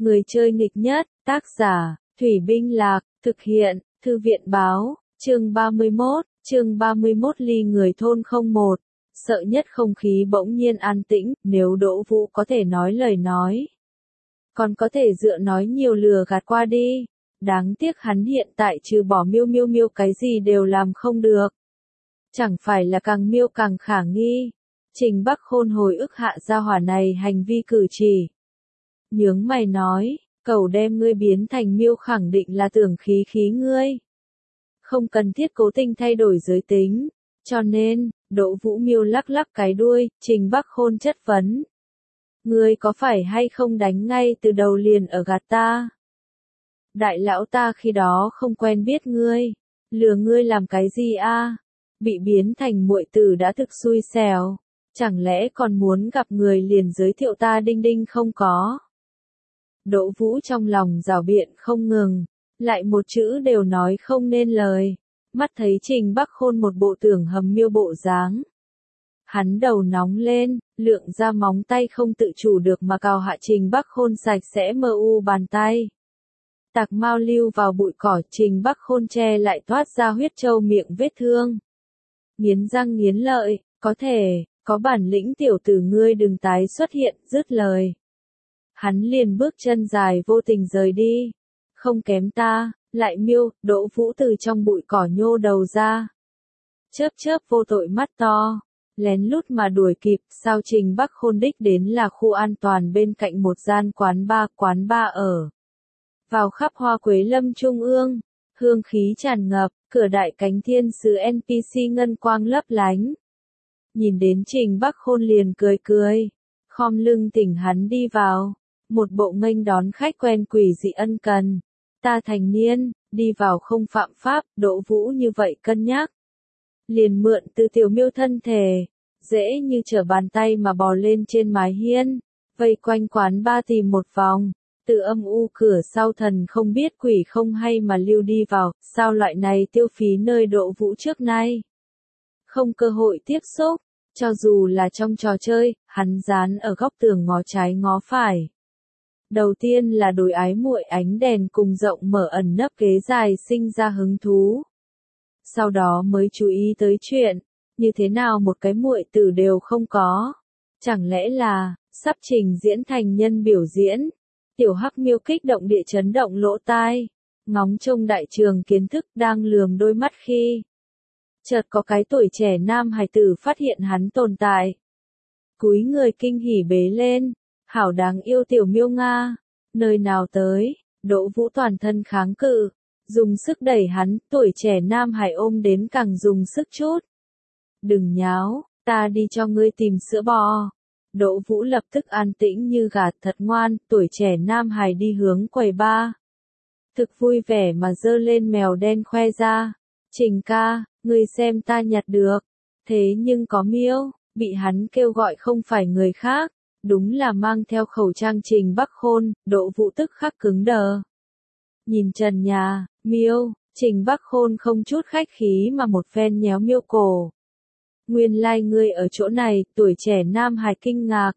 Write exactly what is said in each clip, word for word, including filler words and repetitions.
Người chơi nghịch nhất, tác giả, Thủy Binh Lạc, thực hiện, Thư viện báo, chương ba mươi mốt, chương ba mươi mốt ly người thôn không một. Sợ nhất không khí bỗng nhiên an tĩnh, nếu Đỗ Vũ có thể nói lời nói. Còn có thể dựa nói nhiều lừa gạt qua đi. Đáng tiếc hắn hiện tại trừ bỏ miêu miêu miêu cái gì đều làm không được. Chẳng phải là càng miêu càng khả nghi. Trình Bắc Khôn hồi ức hạ gia hỏa này hành vi cử chỉ. Nhướng mày nói, cậu đem ngươi biến thành miêu khẳng định là tưởng khí khí ngươi. Không cần thiết cố tình thay đổi giới tính. Cho nên, Đỗ Vũ miêu lắc lắc cái đuôi, Trình Bắc Khôn chất vấn. Ngươi có phải hay không đánh ngay từ đầu liền ở gạt ta? Đại lão ta khi đó không quen biết ngươi. Lừa ngươi làm cái gì a? Bị biến thành muội tử đã thực xui xẻo. Chẳng lẽ còn muốn gặp người liền giới thiệu ta đinh đinh không có? Đỗ Vũ trong lòng rào biện không ngừng. Lại một chữ đều nói không nên lời. Mắt thấy Trình Bắc Khôn một bộ tưởng hầm miêu bộ dáng. Hắn đầu nóng lên, lượng ra móng tay không tự chủ được mà cào hạ Trình Bắc Khôn sạch sẽ mờ u bàn tay. Tạc mau lưu vào bụi cỏ, Trình Bắc Khôn che lại thoát ra huyết trâu miệng vết thương. Nghiến răng nghiến lợi, có thể, có bản lĩnh tiểu tử ngươi đừng tái xuất hiện, dứt lời. Hắn liền bước chân dài vô tình rời đi. Không kém ta, lại miêu, Đỗ Vũ từ trong bụi cỏ nhô đầu ra. Chớp chớp vô tội mắt to. Lén lút mà đuổi kịp, sao Trình Bắc Khôn đích đến là khu an toàn bên cạnh một gian quán bar, quán bar ở. Vào khắp hoa quế lâm trung ương, hương khí tràn ngập, cửa đại cánh thiên sứ en pê xê ngân quang lấp lánh. Nhìn đến Trình Bắc Khôn liền cười cười, khom lưng thỉnh hắn đi vào, một bộ nghênh đón khách quen quỷ dị ân cần. Ta thành niên, đi vào không phạm pháp, Đỗ Vũ như vậy cân nhắc. Liền mượn từ tiểu miêu thân thể, dễ như trở bàn tay mà bò lên trên mái hiên, vây quanh quán ba tìm một vòng, từ âm u cửa sau thần không biết quỷ không hay mà lưu đi vào, sao loại này tiêu phí nơi Đỗ Vũ trước nay. Không cơ hội tiếp xúc, cho dù là trong trò chơi, hắn dán ở góc tường ngó trái ngó phải. Đầu tiên là đối ái muội ánh đèn cùng rộng mở ẩn nấp ghế dài sinh ra hứng thú. Sau đó mới chú ý tới chuyện, như thế nào một cái muội tử đều không có. Chẳng lẽ là, sắp trình diễn thành nhân biểu diễn. Tiểu Hắc miêu kích động địa chấn động lỗ tai. Ngóng trông đại trường kiến thức đang lườm đôi mắt khi. Chợt có cái tuổi trẻ nam hài tử phát hiện hắn tồn tại. Cúi người kinh hỉ bế lên. Hảo đáng yêu tiểu miêu Nga. Nơi nào tới, Đỗ Vũ toàn thân kháng cự. Dùng sức đẩy hắn, tuổi trẻ nam hải ôm đến càng dùng sức chút. Đừng nháo, ta đi cho ngươi tìm sữa bò. Đỗ Vũ lập tức an tĩnh như gà thật ngoan, tuổi trẻ nam hải đi hướng quầy ba. Thực vui vẻ mà dơ lên mèo đen khoe ra. Trình ca, ngươi xem ta nhặt được. Thế nhưng có miêu, bị hắn kêu gọi không phải người khác. Đúng là mang theo khẩu trang Trình Bắc Khôn, Đỗ Vũ tức khắc cứng đờ. Nhìn trần nhà, miêu, Trình Bắc Khôn không chút khách khí mà một phen nhéo miêu cổ. Nguyên lai like ngươi ở chỗ này, tuổi trẻ nam hài kinh ngạc.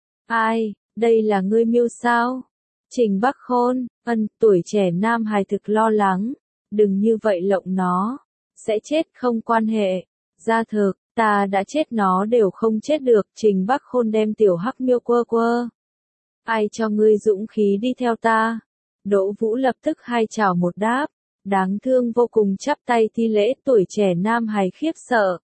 Ai, đây là ngươi miêu sao? Trình Bắc Khôn, ân, tuổi trẻ nam hài thực lo lắng. Đừng như vậy lộng nó, sẽ chết không quan hệ. Ra thực, ta đã chết nó đều không chết được. Trình Bắc Khôn đem tiểu Hắc miêu quơ quơ. Ai cho ngươi dũng khí đi theo ta? Đỗ Vũ lập tức hai chảo một đáp, đáng thương vô cùng chắp tay thi lễ, tuổi trẻ nam hài khiếp sợ.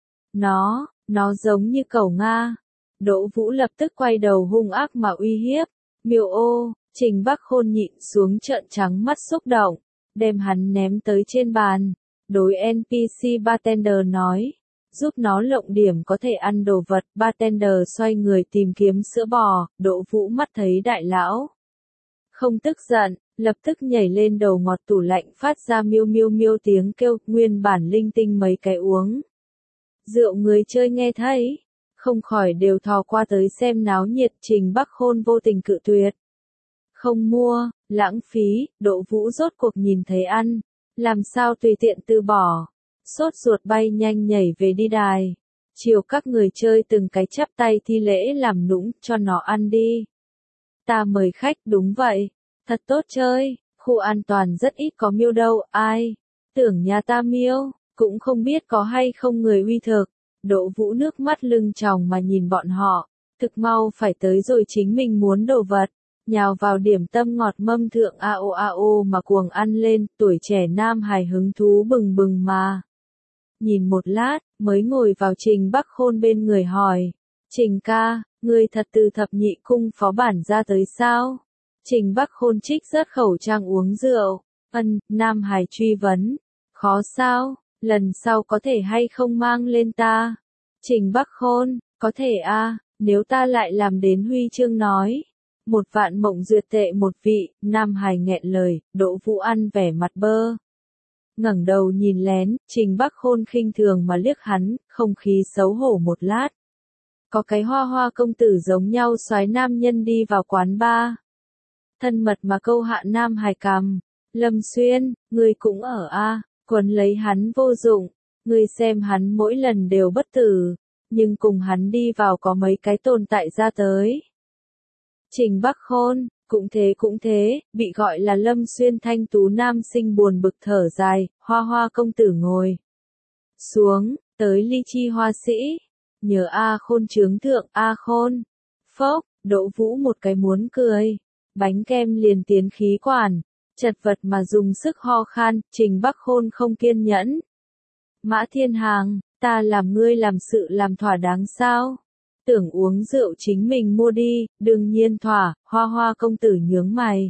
Nó, nó giống như cẩu Nga. Đỗ Vũ lập tức quay đầu hung ác mà uy hiếp. Miêu ô, Trình Bắc Khôn nhịn xuống trợn trắng mắt xúc động, đem hắn ném tới trên bàn. Đối en pê xê bartender nói, giúp nó lộng điểm có thể ăn đồ vật. Bartender xoay người tìm kiếm sữa bò, Đỗ Vũ mắt thấy đại lão. Không tức giận, lập tức nhảy lên đầu ngọt tủ lạnh phát ra miêu miêu miêu tiếng kêu, nguyên bản linh tinh mấy cái uống. Rượu người chơi nghe thấy, không khỏi đều thò qua tới xem náo nhiệt. Trình Bắc Khôn vô tình cự tuyệt. Không mua, lãng phí, Đỗ Vũ rốt cuộc nhìn thấy ăn, làm sao tùy tiện từ bỏ. Sốt ruột bay nhanh nhảy về đi đài. Chiều các người chơi từng cái chắp tay thi lễ làm nũng, cho nó ăn đi. Ta mời khách, đúng vậy. Thật tốt chơi, khu an toàn rất ít có miêu đâu, ai. Tưởng nhà ta miêu, cũng không biết có hay không người uy thực. Đỗ Vũ nước mắt lưng tròng mà nhìn bọn họ, thực mau phải tới rồi chính mình muốn đồ vật. Nhào vào điểm tâm ngọt mâm thượng a o a o mà cuồng ăn lên, tuổi trẻ nam hài hứng thú bừng bừng mà. Nhìn một lát, mới ngồi vào Trình Bắc Khôn bên người hỏi. Trình ca, ngươi thật từ thập nhị cung phó bản ra tới sao? Trình Bắc Khôn trích rớt khẩu trang uống rượu. Ân, nam hài truy vấn. Khó sao, lần sau có thể hay không mang lên ta? Trình Bắc Khôn, có thể a, nếu ta lại làm đến huy chương nói. Một vạn mộng duyệt tệ một vị, nam hài nghẹn lời, Đỗ Vũ ăn vẻ mặt bơ. Ngẩng đầu nhìn lén, Trình Bắc Khôn khinh thường mà liếc hắn, không khí xấu hổ một lát. Có cái hoa hoa công tử giống nhau soái nam nhân đi vào quán bar. Thân mật mà câu hạ nam hài cằm. Lâm Xuyên, ngươi cũng ở a, quấn lấy hắn vô dụng. Ngươi xem hắn mỗi lần đều bất tử, nhưng cùng hắn đi vào có mấy cái tồn tại ra tới. Trình Bắc Khôn, cũng thế cũng thế, bị gọi là Lâm Xuyên thanh tú nam sinh buồn bực thở dài, hoa hoa công tử ngồi xuống, tới ly chi hoa sĩ, nhờ A Khôn trướng thượng, A Khôn, phốc, Đỗ Vũ một cái muốn cười, bánh kem liền tiến khí quản, chật vật mà dùng sức ho khan, Trình Bắc Khôn không kiên nhẫn. Mã Thiên Hàng, ta làm ngươi làm sự làm thỏa đáng sao? Tưởng uống rượu chính mình mua đi, đương nhiên thỏa, hoa hoa công tử nhướng mày.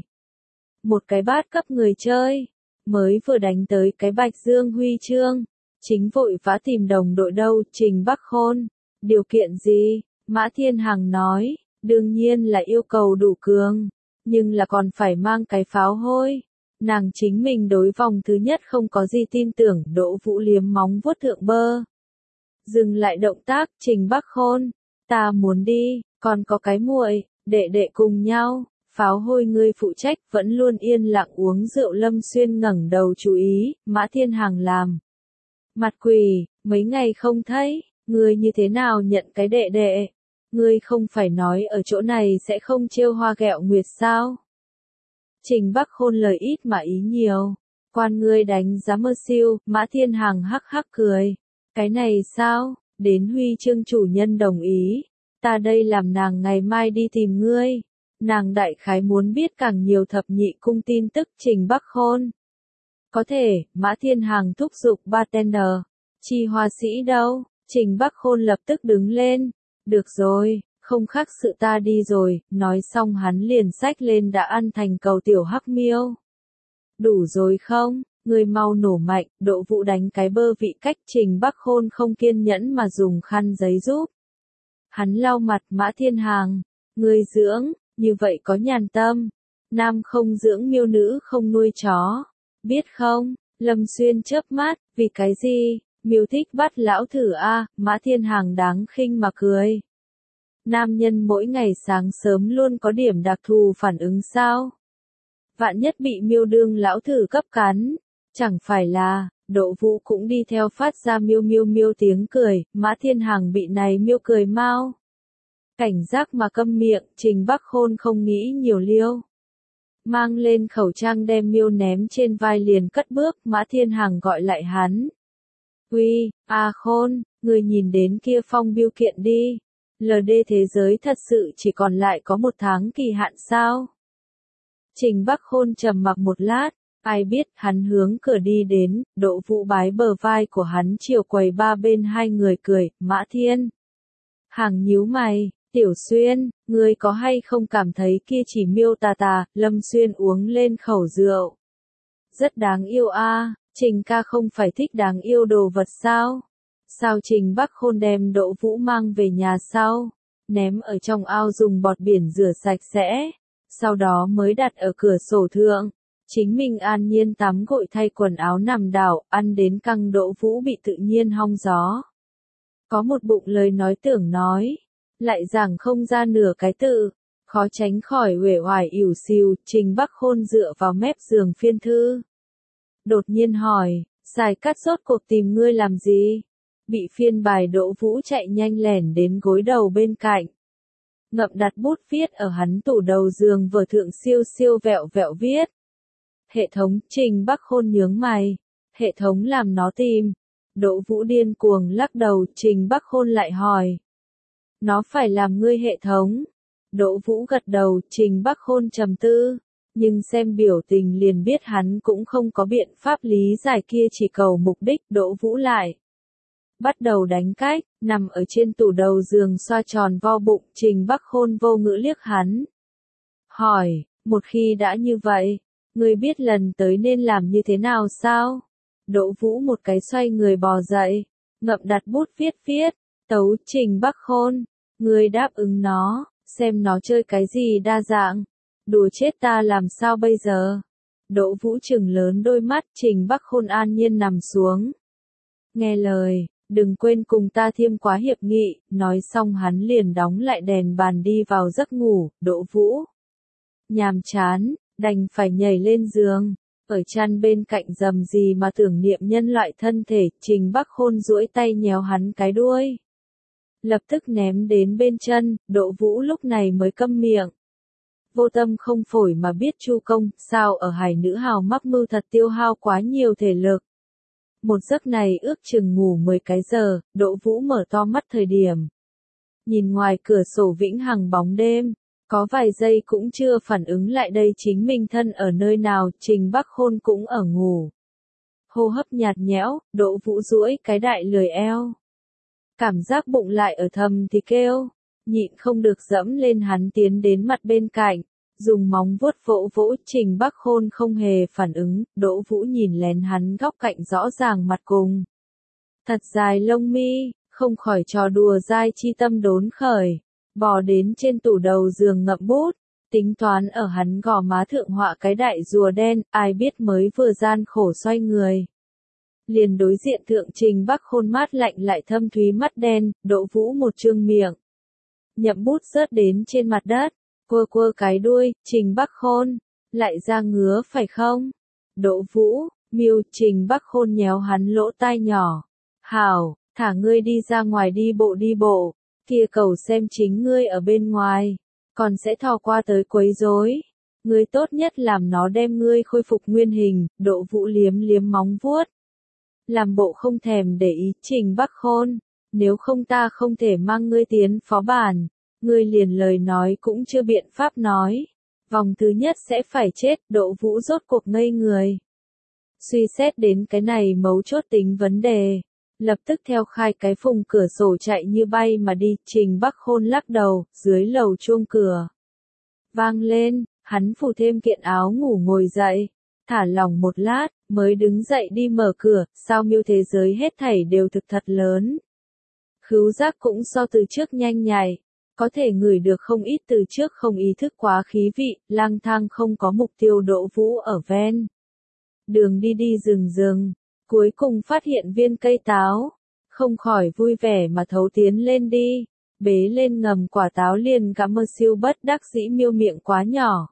Một cái bát cấp người chơi, mới vừa đánh tới cái Bạch Dương huy chương, chính vội vã tìm đồng đội đâu, Trình Bắc Khôn. Điều kiện gì? Mã Thiên Hằng nói, đương nhiên là yêu cầu đủ cường, nhưng là còn phải mang cái pháo hôi. Nàng chính mình đối vòng thứ nhất không có gì tin tưởng, Đỗ Vũ liếm móng vuốt thượng bơ. Dừng lại động tác, Trình Bắc Khôn. Ta muốn đi, còn có cái muội, đệ đệ cùng nhau, pháo hôi ngươi phụ trách, vẫn luôn yên lặng uống rượu. Lâm Xuyên ngẩng đầu chú ý, Mã Thiên Hằng làm. Mặt quỷ, mấy ngày không thấy, ngươi như thế nào nhận cái đệ đệ? Ngươi không phải nói ở chỗ này sẽ không trêu hoa ghẹo nguyệt sao? Trình Bắc Khôn lời ít mà ý nhiều, quan ngươi đánh giá mơ siêu, Mã Thiên Hằng hắc hắc cười. Cái này sao? Đến huy chương chủ nhân đồng ý, ta đây làm nàng ngày mai đi tìm ngươi. Nàng đại khái muốn biết càng nhiều thập nhị cung tin tức. Trình Bắc Khôn. Có thể, Mã Thiên Hằng thúc giục bartender. Chi hoa sĩ đâu? Trình Bắc Khôn lập tức đứng lên. Được rồi, không khác sự ta đi rồi, nói xong hắn liền xách lên đã ăn thành cầu tiểu hắc miêu. Đủ rồi không? Người mau nổ mạnh, Đỗ Vũ đánh cái bơ vị cách. Trình Bắc Khôn không kiên nhẫn mà dùng khăn giấy giúp. Hắn lau mặt. Mã Thiên Hằng, người dưỡng, như vậy có nhàn tâm. Nam không dưỡng miêu, nữ không nuôi chó. Biết không? Lâm Xuyên chớp mắt, vì cái gì? Miêu thích bắt lão thử a. Mã Thiên Hằng đáng khinh mà cười. Nam nhân mỗi ngày sáng sớm luôn có điểm đặc thù phản ứng sao? Vạn nhất bị miêu đương lão thử cấp cắn. Chẳng phải là, Đỗ Vũ cũng đi theo phát ra miêu miêu miêu tiếng cười, Mã Thiên Hằng bị này miêu cười mau. Cảnh giác mà câm miệng, Trình Bắc Khôn không nghĩ nhiều liêu. Mang lên khẩu trang đem miêu ném trên vai liền cất bước, Mã Thiên Hằng gọi lại hắn. Uy, A Khôn, người nhìn đến kia phong biêu kiện đi. lờ đê thế giới thật sự chỉ còn lại có một tháng kỳ hạn sao? Trình Bắc Khôn trầm mặc một lát. Ai biết, hắn hướng cửa đi đến, Đỗ Vũ bái bờ vai của hắn chiều quầy ba bên hai người cười. Mã Thiên Hằng nhíu mày, Tiểu Xuyên, ngươi có hay không cảm thấy kia chỉ miêu tà tà? Lâm Xuyên uống lên khẩu rượu. Rất đáng yêu a, Trình ca không phải thích đáng yêu đồ vật sao? Sao Trình Bắc Khôn đem Đỗ Vũ mang về nhà sau, ném ở trong ao dùng bọt biển rửa sạch sẽ, sau đó mới đặt ở cửa sổ thượng. Chính mình an nhiên tắm gội thay quần áo nằm đảo, ăn đến căng. Đỗ Vũ bị tự nhiên hong gió. Có một bụng lời nói tưởng nói, lại giảng không ra nửa cái tự, khó tránh khỏi uể oải ỉu xìu. Trình Bắc Khôn dựa vào mép giường phiên thư. Đột nhiên hỏi, Sài Cát rốt cuộc tìm ngươi làm gì? Bị phiên bài. Đỗ Vũ chạy nhanh lẻn đến gối đầu bên cạnh. ngậm đặt bút viết ở hắn tủ đầu giường vở thượng siêu siêu vẹo vẹo viết. Hệ thống, Trình Bắc Khôn nhướng mày. Hệ thống làm nó tìm. Đỗ Vũ điên cuồng lắc đầu, Trình Bắc Khôn lại hỏi. Nó phải làm ngươi hệ thống. Đỗ Vũ gật đầu, Trình Bắc Khôn trầm tư. Nhưng xem biểu tình liền biết hắn cũng không có biện pháp lý giải kia chỉ cầu mục đích. Đỗ Vũ lại bắt đầu đánh cách, nằm ở trên tủ đầu giường xoa tròn vo bụng, Trình Bắc Khôn vô ngữ liếc hắn. Hỏi, một khi đã như vậy, ngươi biết lần tới nên làm như thế nào sao? Đỗ Vũ một cái xoay người bò dậy, ngậm đặt bút viết viết, tấu Trình Bắc Khôn, ngươi đáp ứng nó, xem nó chơi cái gì đa dạng, đùa chết ta làm sao bây giờ? Đỗ Vũ trừng lớn đôi mắt, Trình Bắc Khôn an nhiên nằm xuống. Nghe lời, đừng quên cùng ta thiêm quá hiệp nghị, nói xong hắn liền đóng lại đèn bàn đi vào giấc ngủ. Đỗ Vũ nhàm chán, đành phải nhảy lên giường, ở chăn bên cạnh rầm gì mà tưởng niệm nhân loại thân thể. Trình Bắc Khôn duỗi tay nhéo hắn cái đuôi, lập tức ném đến bên chân. Đỗ Vũ lúc này mới câm miệng. Vô tâm không phổi mà biết chu công, sao ở hải nữ hào mắc mưu thật tiêu hao quá nhiều thể lực. Một giấc này ước chừng ngủ mười cái giờ, Đỗ Vũ mở to mắt thời điểm. Nhìn ngoài cửa sổ vĩnh hằng bóng đêm, có vài giây cũng chưa phản ứng lại đây chính mình thân ở nơi nào, Trình Bắc Khôn cũng ở ngủ. Hô hấp nhạt nhẽo, Đỗ Vũ duỗi cái đại lười eo. Cảm giác bụng lại ở thầm thì kêu, nhịn không được dẫm lên hắn tiến đến mặt bên cạnh. Dùng móng vuốt vỗ vỗ, Trình Bắc Khôn không hề phản ứng. Đỗ Vũ nhìn lén hắn góc cạnh rõ ràng mặt cùng. Thật dài lông mi, không khỏi trò đùa dai chi tâm đốn khởi. Bò đến trên tủ đầu giường ngậm bút, tính toán ở hắn gò má thượng họa cái đại rùa đen, ai biết mới vừa gian khổ xoay người. Liền đối diện thượng Trình Bắc Khôn mát lạnh lại thâm thúy mắt đen. Đỗ Vũ một trương miệng. Nhậm bút rớt đến trên mặt đất. Quơ quơ cái đuôi, Trình Bắc Khôn, lại ra ngứa phải không? Đỗ Vũ, miêu, Trình Bắc Khôn nhéo hắn lỗ tai nhỏ. Hảo, thả ngươi đi ra ngoài đi bộ đi bộ, kia cầu xem chính ngươi ở bên ngoài, còn sẽ thò qua tới quấy rối. Ngươi tốt nhất làm nó đem ngươi khôi phục nguyên hình. Đỗ Vũ liếm liếm móng vuốt. Làm bộ không thèm để ý, Trình Bắc Khôn, nếu không ta không thể mang ngươi tiến phó bản. Ngươi liền lời nói cũng chưa biện pháp nói. Vòng thứ nhất sẽ phải chết. Đỗ Vũ rốt cuộc ngây người. Suy xét đến cái này mấu chốt tính vấn đề. Lập tức theo khai cái phùng cửa sổ chạy như bay mà đi. Trình Bắc Khôn lắc đầu, dưới lầu chuông cửa vang lên, hắn phủ thêm kiện áo ngủ ngồi dậy. Thả lỏng một lát, mới đứng dậy đi mở cửa. Sao miêu thế giới hết thảy đều thực thật lớn. Khứu giác cũng so từ trước nhanh nhạy. Có thể ngửi được không ít từ trước không ý thức quá khí vị, lang thang không có mục tiêu. Đỗ Vũ ở ven đường đi đi rừng rừng, cuối cùng phát hiện viên cây táo, không khỏi vui vẻ mà thấu tiến lên đi, bế lên ngầm quả táo liền gặm mơ siêu bất đắc dĩ miêu miệng quá nhỏ.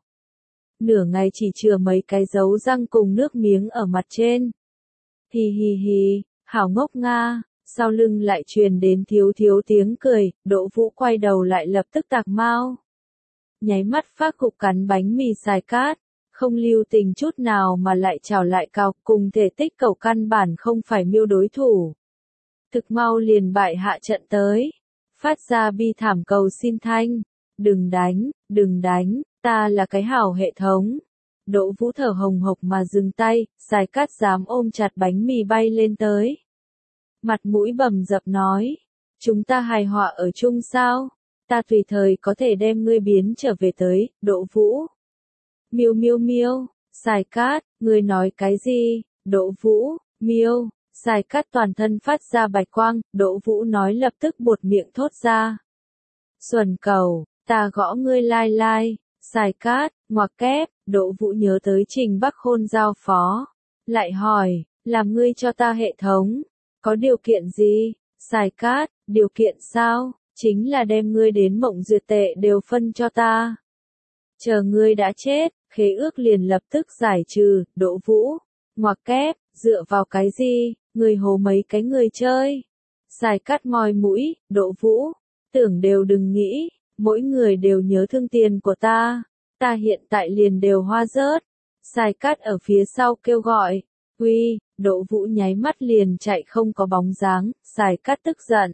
Nửa ngày chỉ chừa mấy cái dấu răng cùng nước miếng ở mặt trên. Hì hì hì, hảo ngốc nga. Sau lưng lại truyền đến thiếu thiếu tiếng cười. Đỗ Vũ quay đầu lại lập tức tạc mau. Nháy mắt phát cục cắn bánh mì xài cát, không lưu tình chút nào mà lại trào lại cào, cùng thể tích cầu căn bản không phải miêu đối thủ. Thực mau liền bại hạ trận tới, phát ra bi thảm cầu xin thanh, đừng đánh, đừng đánh, ta là cái hảo hệ thống. Đỗ Vũ thở hồng hộc mà dừng tay, xài cát dám ôm chặt bánh mì bay lên tới. Mặt mũi bầm dập nói, chúng ta hài hòa ở chung sao? Ta tùy thời có thể đem ngươi biến trở về tới. Đỗ Vũ. Miêu miêu miêu, xài cát, ngươi nói cái gì? Đỗ Vũ, miêu, xài cát toàn thân phát ra bạch quang. Đỗ Vũ nói lập tức buột miệng thốt ra. Xuẩn cầu, ta gõ ngươi lai lai. Xài cát, ngoặc kép. Đỗ Vũ nhớ tới Trình Bắc Khôn giao phó, lại hỏi, làm ngươi cho ta hệ thống. Có điều kiện gì? Xài cát, điều kiện sao? Chính là đem ngươi đến mộng duyệt tệ đều phân cho ta. Chờ ngươi đã chết, khế ước liền lập tức giải trừ. Đỗ Vũ, ngoặc kép, dựa vào cái gì? Ngươi hố mấy cái người chơi. Xài cát moi mũi. Đỗ Vũ, tưởng đều đừng nghĩ, mỗi người đều nhớ thương tiền của ta, ta hiện tại liền đều hoa rớt. Sai Cát ở phía sau kêu gọi, uy, Đỗ Vũ nháy mắt liền chạy không có bóng dáng, Sai Cát tức giận.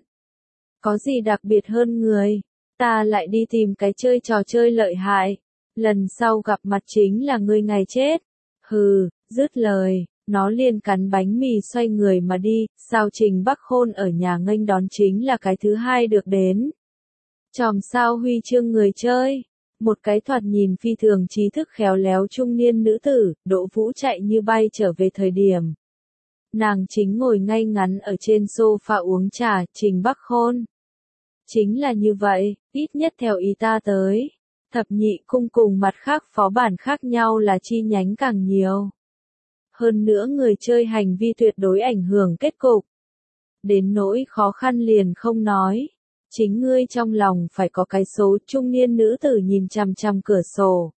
Có gì đặc biệt hơn người, ta lại đi tìm cái chơi trò chơi lợi hại, lần sau gặp mặt chính là ngươi ngày chết. Hừ, dứt lời, nó liền cắn bánh mì xoay người mà đi, sao Trình Bắc Khôn ở nhà nghênh đón chính là cái thứ hai được đến. Chòm sao huy chương người chơi, một cái thoạt nhìn phi thường trí thức khéo léo trung niên nữ tử, Đỗ Vũ chạy như bay trở về thời điểm. Nàng chính ngồi ngay ngắn ở trên sofa uống trà, Trình Bắc Khôn. Chính là như vậy, ít nhất theo ý ta tới. Thập nhị cung cùng mặt khác phó bản khác nhau là chi nhánh càng nhiều. Hơn nữa người chơi hành vi tuyệt đối ảnh hưởng kết cục. Đến nỗi khó khăn liền không nói. Chính ngươi trong lòng phải có cái số. Trung niên nữ tử nhìn chằm chằm cửa sổ.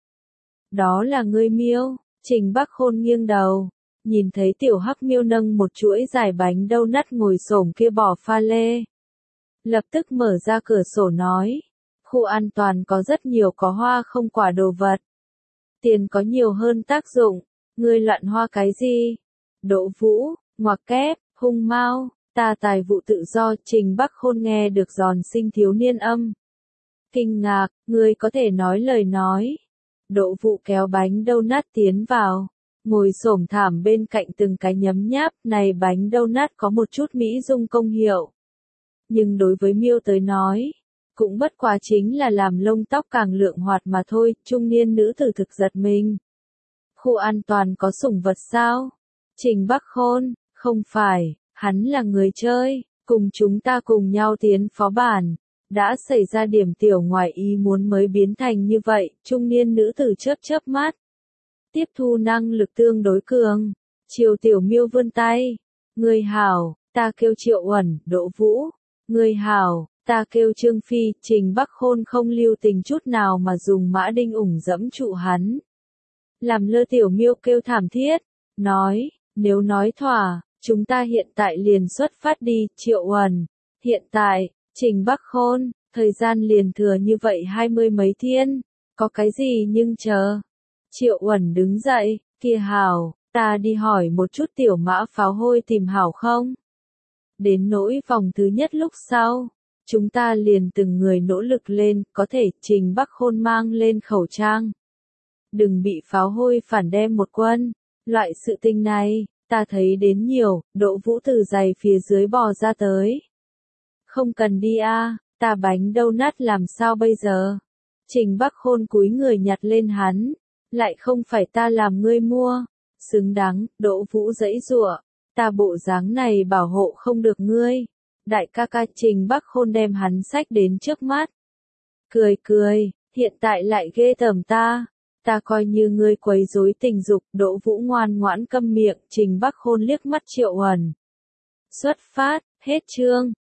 Đó là ngươi Miêu. Trình Bắc Khôn nghiêng đầu, nhìn thấy tiểu hắc Miêu nâng một chuỗi dài bánh donut ngồi xổm kia bỏ pha lê. Lập tức mở ra cửa sổ nói, khu an toàn có rất nhiều có hoa không quả đồ vật. Tiền có nhiều hơn tác dụng, ngươi loạn hoa cái gì? Đỗ Vũ, ngoặc kép, hung mau, ta tài vụ tự do. Trình Bắc Khôn nghe được giòn sinh thiếu niên âm. Kinh ngạc, ngươi có thể nói lời nói. Đỗ Vũ kéo bánh donut tiến vào, ngồi xổm thảm bên cạnh từng cái nhấm nháp. Này bánh donut có một chút mỹ dung công hiệu. Nhưng đối với Miêu tới nói, cũng bất quá chính là làm lông tóc càng lượng hoạt mà thôi. Trung niên nữ tử thực giật mình. Khu an toàn có sủng vật sao? Trình Bắc Khôn, không phải, hắn là người chơi, cùng chúng ta cùng nhau tiến phó bản. Đã xảy ra điểm tiểu ngoài ý muốn mới biến thành như vậy. Trung niên nữ tử chớp chớp mắt. Tiếp thu năng lực tương đối cường. Triều Tiểu Miêu vươn tay. Người hảo, ta kêu Triệu Uẩn. Đỗ Vũ. Người hảo, ta kêu Trương Phi. Trình Bắc Khôn không lưu tình chút nào mà dùng mã đinh ủng dẫm trụ hắn. Làm lơ Tiểu Miêu kêu thảm thiết. Nói, nếu nói thỏa, chúng ta hiện tại liền xuất phát đi. Triệu Uẩn. Hiện tại, Trình Bắc Khôn, thời gian liền thừa như vậy hai mươi mấy thiên. Có cái gì nhưng chờ. Triệu Uẩn đứng dậy, kia hảo, ta đi hỏi một chút tiểu mã pháo hôi tìm hảo không? Đến nỗi vòng thứ nhất lúc sau, chúng ta liền từng người nỗ lực lên, có thể. Trình Bắc Khôn mang lên khẩu trang. Đừng bị pháo hôi phản đem một quân, loại sự tình này, ta thấy đến nhiều. Đỗ Vũ từ giày phía dưới bò ra tới. Không cần đi a, ta bánh donut làm sao bây giờ? Trình Bắc Khôn cúi người nhặt lên hắn, lại không phải ta làm ngươi mua. Xứng đáng. Đỗ Vũ giãy giụa, ta bộ dáng này bảo hộ không được ngươi. Đại ca ca. Trình Bắc Khôn đem hắn xách đến trước mắt. Cười cười, hiện tại lại ghê tởm ta. Ta coi như ngươi quấy rối tình dục. Đỗ Vũ ngoan ngoãn câm miệng. Trình Bắc Khôn liếc mắt Triệu Uẩn. Xuất phát, hết chương.